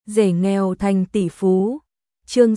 Rể nghèo thành tỷ phú. Chương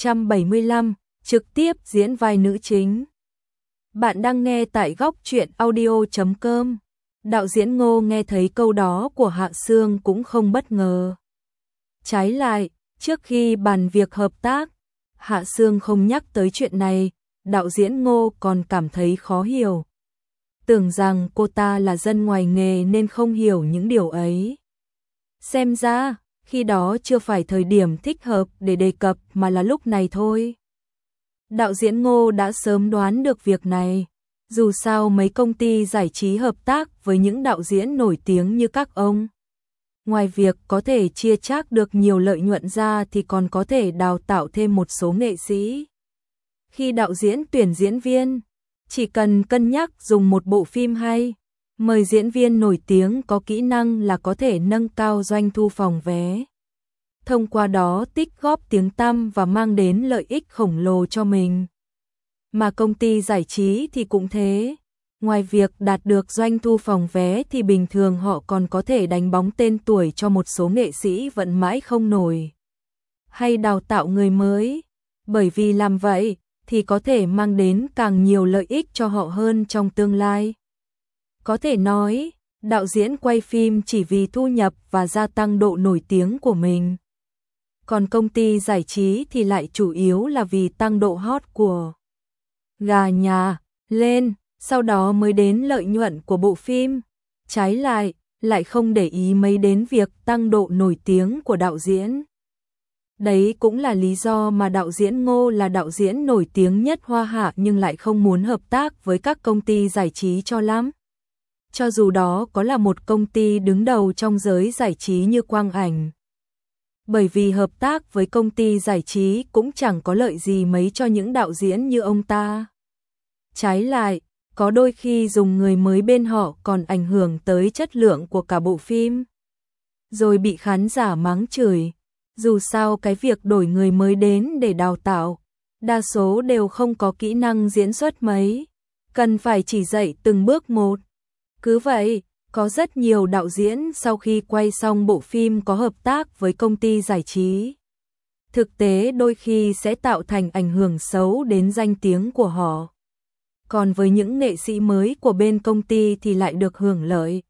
675, trực tiếp diễn vai nữ chính. Bạn đang nghe tại góc truyện audio.com. Đạo diễn Ngô nghe thấy câu đó của Hạ Sương cũng không bất ngờ. Trái lại, trước khi bàn việc hợp tác, Hạ Sương không nhắc tới chuyện này, đạo diễn Ngô còn cảm thấy khó hiểu. Tưởng rằng cô ta là dân ngoài nghề nên không hiểu những điều ấy. Xem ra, khi đó chưa phải thời điểm thích hợp để đề cập mà là lúc này thôi. Đạo diễn Ngô đã sớm đoán được việc này. Dù sao mấy công ty giải trí hợp tác với những đạo diễn nổi tiếng như các ông. Ngoài việc có thể chia chác được nhiều lợi nhuận ra thì còn có thể đào tạo thêm một số nghệ sĩ. Khi đạo diễn tuyển diễn viên, chỉ cần cân nhắc dùng một bộ phim hay, mời diễn viên nổi tiếng có kỹ năng là có thể nâng cao doanh thu phòng vé. Thông qua đó tích góp tiếng tăm và mang đến lợi ích khổng lồ cho mình. Mà công ty giải trí thì cũng thế. Ngoài việc đạt được doanh thu phòng vé thì bình thường họ còn có thể đánh bóng tên tuổi cho một số nghệ sĩ vẫn mãi không nổi. Hay đào tạo người mới. Bởi vì làm vậy thì có thể mang đến càng nhiều lợi ích cho họ hơn trong tương lai. Có thể nói, đạo diễn quay phim chỉ vì thu nhập và gia tăng độ nổi tiếng của mình. Còn công ty giải trí thì lại chủ yếu là vì tăng độ hot của gà nhà lên, sau đó mới đến lợi nhuận của bộ phim. Trái lại, lại không để ý mấy đến việc tăng độ nổi tiếng của đạo diễn. Đấy cũng là lý do mà đạo diễn Ngô là đạo diễn nổi tiếng nhất Hoa Hạ nhưng lại không muốn hợp tác với các công ty giải trí cho lắm. Cho dù đó có là một công ty đứng đầu trong giới giải trí như Quang Ảnh. Bởi vì hợp tác với công ty giải trí cũng chẳng có lợi gì mấy cho những đạo diễn như ông ta. Trái lại, có đôi khi dùng người mới bên họ còn ảnh hưởng tới chất lượng của cả bộ phim. Rồi bị khán giả mắng chửi. Dù sao cái việc đổi người mới đến để đào tạo, đa số đều không có kỹ năng diễn xuất mấy. Cần phải chỉ dạy từng bước một. Cứ vậy, có rất nhiều đạo diễn sau khi quay xong bộ phim có hợp tác với công ty giải trí. Thực tế đôi khi sẽ tạo thành ảnh hưởng xấu đến danh tiếng của họ. Còn với những nghệ sĩ mới của bên công ty thì lại được hưởng lợi.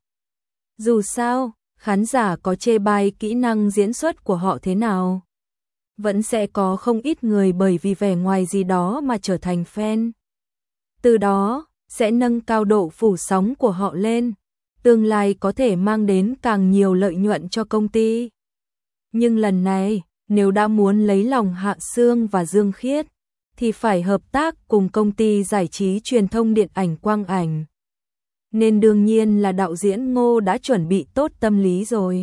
Dù sao, khán giả có chê bai kỹ năng diễn xuất của họ thế nào, vẫn sẽ có không ít người bởi vì vẻ ngoài gì đó mà trở thành fan. Từ đó, sẽ nâng cao độ phủ sóng của họ lên. Tương lai có thể mang đến càng nhiều lợi nhuận cho công ty. Nhưng lần này, nếu đã muốn lấy lòng Hạ Sương và Dương Khiết, thì phải hợp tác cùng công ty giải trí truyền thông điện ảnh Quang Ảnh. Nên đương nhiên là đạo diễn Ngô đã chuẩn bị tốt tâm lý rồi.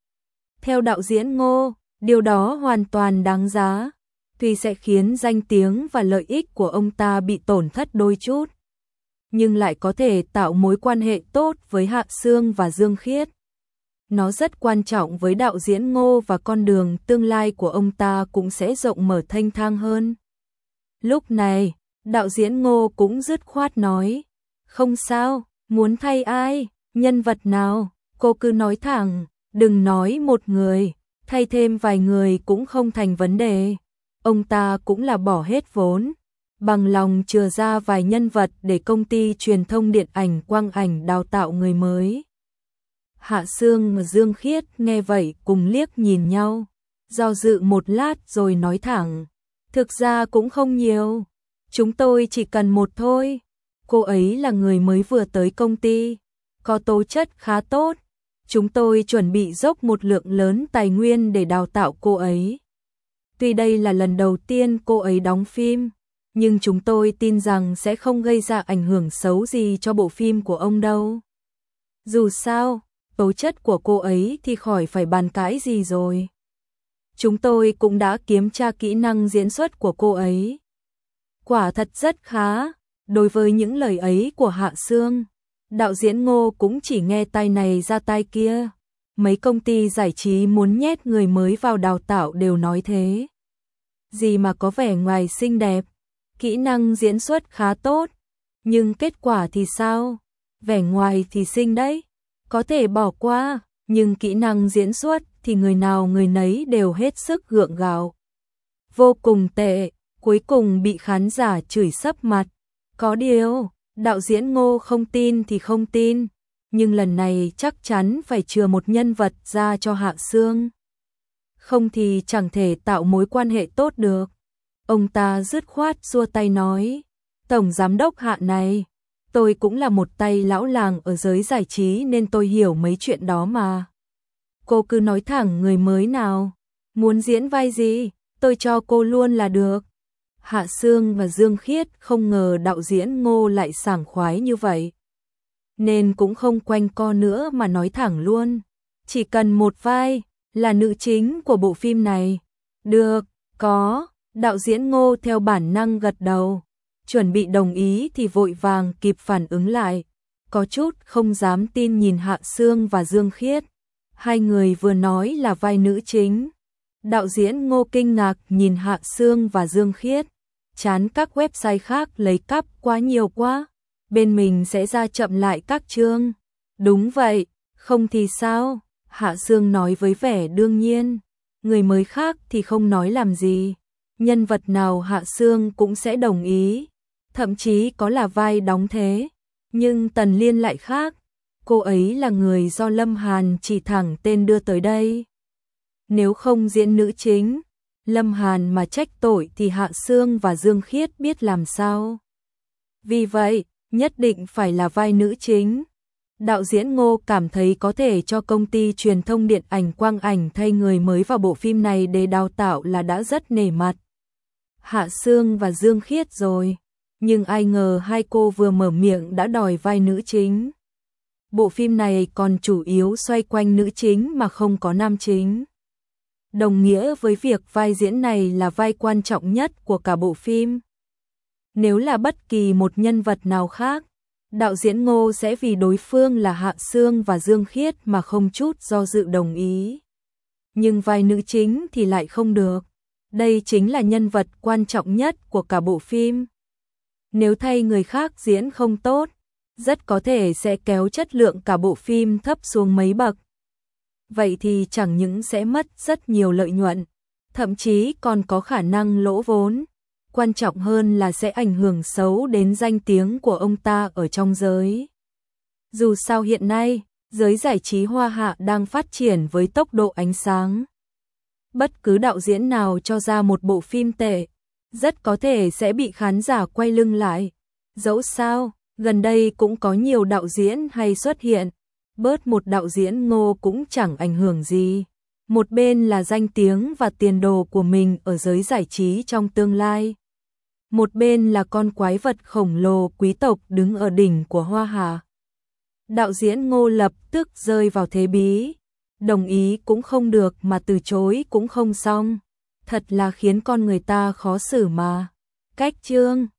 Theo đạo diễn Ngô, điều đó hoàn toàn đáng giá, tuy sẽ khiến danh tiếng và lợi ích của ông ta bị tổn thất đôi chút, nhưng lại có thể tạo mối quan hệ tốt với Hạ Sương và Dương Khiết. Nó rất quan trọng với đạo diễn Ngô và con đường tương lai của ông ta cũng sẽ rộng mở thênh thang hơn. Lúc này, đạo diễn Ngô cũng dứt khoát nói, không sao, muốn thay ai, nhân vật nào, cô cứ nói thẳng, đừng nói một người, thay thêm vài người cũng không thành vấn đề. Ông ta cũng là bỏ hết vốn, bằng lòng chừa ra vài nhân vật để công ty truyền thông điện ảnh Quang Ảnh đào tạo người mới. Hạ Sương và Dương Khiết nghe vậy cùng liếc nhìn nhau, do dự một lát rồi nói thẳng, thực ra cũng không nhiều, chúng tôi chỉ cần một thôi. Cô ấy là người mới vừa tới công ty, có tố chất khá tốt, chúng tôi chuẩn bị dốc một lượng lớn tài nguyên để đào tạo cô ấy. Tuy đây là lần đầu tiên cô ấy đóng phim, nhưng chúng tôi tin rằng sẽ không gây ra ảnh hưởng xấu gì cho bộ phim của ông đâu. Dù sao, tố chất của cô ấy thì khỏi phải bàn cãi gì rồi. Chúng tôi cũng đã kiểm tra kỹ năng diễn xuất của cô ấy. Quả thật rất khá. Đối với những lời ấy của Hạ Sương, đạo diễn Ngô cũng chỉ nghe tai này ra tai kia. Mấy công ty giải trí muốn nhét người mới vào đào tạo đều nói thế. Gì mà có vẻ ngoài xinh đẹp, kỹ năng diễn xuất khá tốt, nhưng kết quả thì sao? Vẻ ngoài thì xinh đấy, có thể bỏ qua, nhưng kỹ năng diễn xuất thì người nào người nấy đều hết sức gượng gạo. Vô cùng tệ, cuối cùng bị khán giả chửi sấp mặt. Có điều, đạo diễn Ngô không tin thì không tin, nhưng lần này chắc chắn phải chừa một nhân vật ra cho Hạ Sương. Không thì chẳng thể tạo mối quan hệ tốt được. Ông ta dứt khoát xua tay nói, Tổng Giám đốc Hạ này, tôi cũng là một tay lão làng ở giới giải trí nên tôi hiểu mấy chuyện đó mà. Cô cứ nói thẳng người mới nào, muốn diễn vai gì, tôi cho cô luôn là được. Hạ Sương và Dương Khiết không ngờ đạo diễn Ngô lại sảng khoái như vậy, nên cũng không quanh co nữa mà nói thẳng luôn. Chỉ cần một vai, là nữ chính của bộ phim này. Được, có, đạo diễn Ngô theo bản năng gật đầu. Chuẩn bị đồng ý thì vội vàng kịp phản ứng lại. Có chút không dám tin nhìn Hạ Sương và Dương Khiết. Hai người vừa nói là vai nữ chính. Đạo diễn Ngô kinh ngạc nhìn Hạ Sương và Dương Khiết. Chán các website khác lấy cắp quá nhiều quá. Bên mình sẽ ra chậm lại các chương. Đúng vậy, không thì sao? Hạ Sương nói với vẻ đương nhiên. Người mới khác thì không nói làm gì. Nhân vật nào Hạ Sương cũng sẽ đồng ý. Thậm chí có là vai đóng thế. Nhưng Tần Liên lại khác. Cô ấy là người do Lâm Hàn chỉ thẳng tên đưa tới đây. Nếu không diễn nữ chính, Lâm Hàn mà trách tội thì Hạ Sương và Dương Khiết biết làm sao. Vì vậy, nhất định phải là vai nữ chính. Đạo diễn Ngô cảm thấy có thể cho công ty truyền thông điện ảnh Quang Ảnh thay người mới vào bộ phim này để đào tạo là đã rất nể mặt Hạ Sương và Dương Khiết rồi. Nhưng ai ngờ hai cô vừa mở miệng đã đòi vai nữ chính. Bộ phim này còn chủ yếu xoay quanh nữ chính mà không có nam chính. Đồng nghĩa với việc vai diễn này là vai quan trọng nhất của cả bộ phim. Nếu là bất kỳ một nhân vật nào khác, đạo diễn Ngô sẽ vì đối phương là Hạ Sương và Dương Khiết mà không chút do dự đồng ý. Nhưng vai nữ chính thì lại không được. Đây chính là nhân vật quan trọng nhất của cả bộ phim. Nếu thay người khác diễn không tốt, rất có thể sẽ kéo chất lượng cả bộ phim thấp xuống mấy bậc. Vậy thì chẳng những sẽ mất rất nhiều lợi nhuận, thậm chí còn có khả năng lỗ vốn. Quan trọng hơn là sẽ ảnh hưởng xấu đến danh tiếng của ông ta ở trong giới. Dù sao hiện nay, giới giải trí Hoa Hạ đang phát triển với tốc độ ánh sáng. Bất cứ đạo diễn nào cho ra một bộ phim tệ, rất có thể sẽ bị khán giả quay lưng lại. Dẫu sao, gần đây cũng có nhiều đạo diễn hay xuất hiện, bớt một đạo diễn Ngô cũng chẳng ảnh hưởng gì. Một bên là danh tiếng và tiền đồ của mình ở giới giải trí trong tương lai. Một bên là con quái vật khổng lồ quý tộc đứng ở đỉnh của Hoa Hạ. Đạo diễn Ngô lập tức rơi vào thế bí. Đồng ý cũng không được mà từ chối cũng không xong. Thật là khiến con người ta khó xử mà. Cách chương